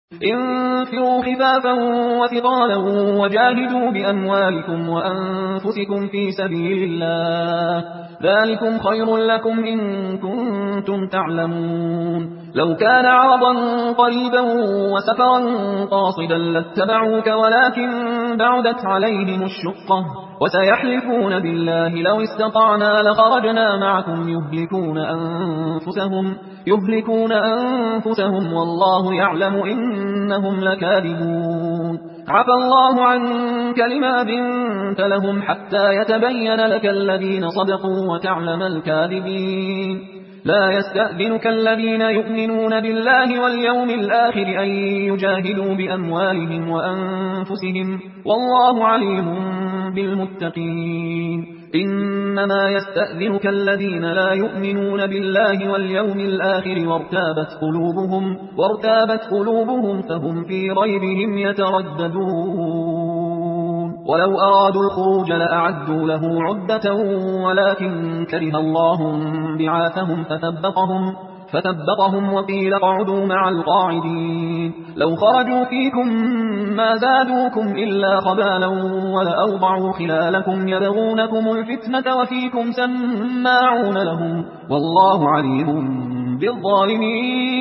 انفروا خفافا وثقالا وجاهدوا بأموالكم وأنفسكم في سبيل الله، ذلكم خير لكم إن كنتم تعلمون. لو كان عرضا قريبا وسفرا قاصدا لاتبعوك ولكن بعدت عليهم الشقة وسيحلفون بالله لو استطعنا لخرجنا معكم يهلكون أنفسهم والله يعلم إنهم لكاذبون. عفى الله عنك لما أذنت لهم حتى يتبين لك الذين صدقوا وتعلم الكاذبين. لا يستأذنك الذين يؤمنون بالله واليوم الآخر أن يجاهدوا بأموالهم وأنفسهم والله عليم بالمتقين. إنما يستأذنك الذين لا يؤمنون بالله واليوم الآخر وارتابت قلوبهم فهم في ريبهم يترددون. ولو أرادوا الخروج لأعدوا له عدة ولكن كره الله بعاثهم فثبطهم وقيل اقعدوا مع القاعدين. لو خرجوا فيكم ما زادوكم إلا خبالا ولأوضعوا خلالكم يبغونكم الفتنة وفيكم سماعون لهم والله عليم بالظالمين.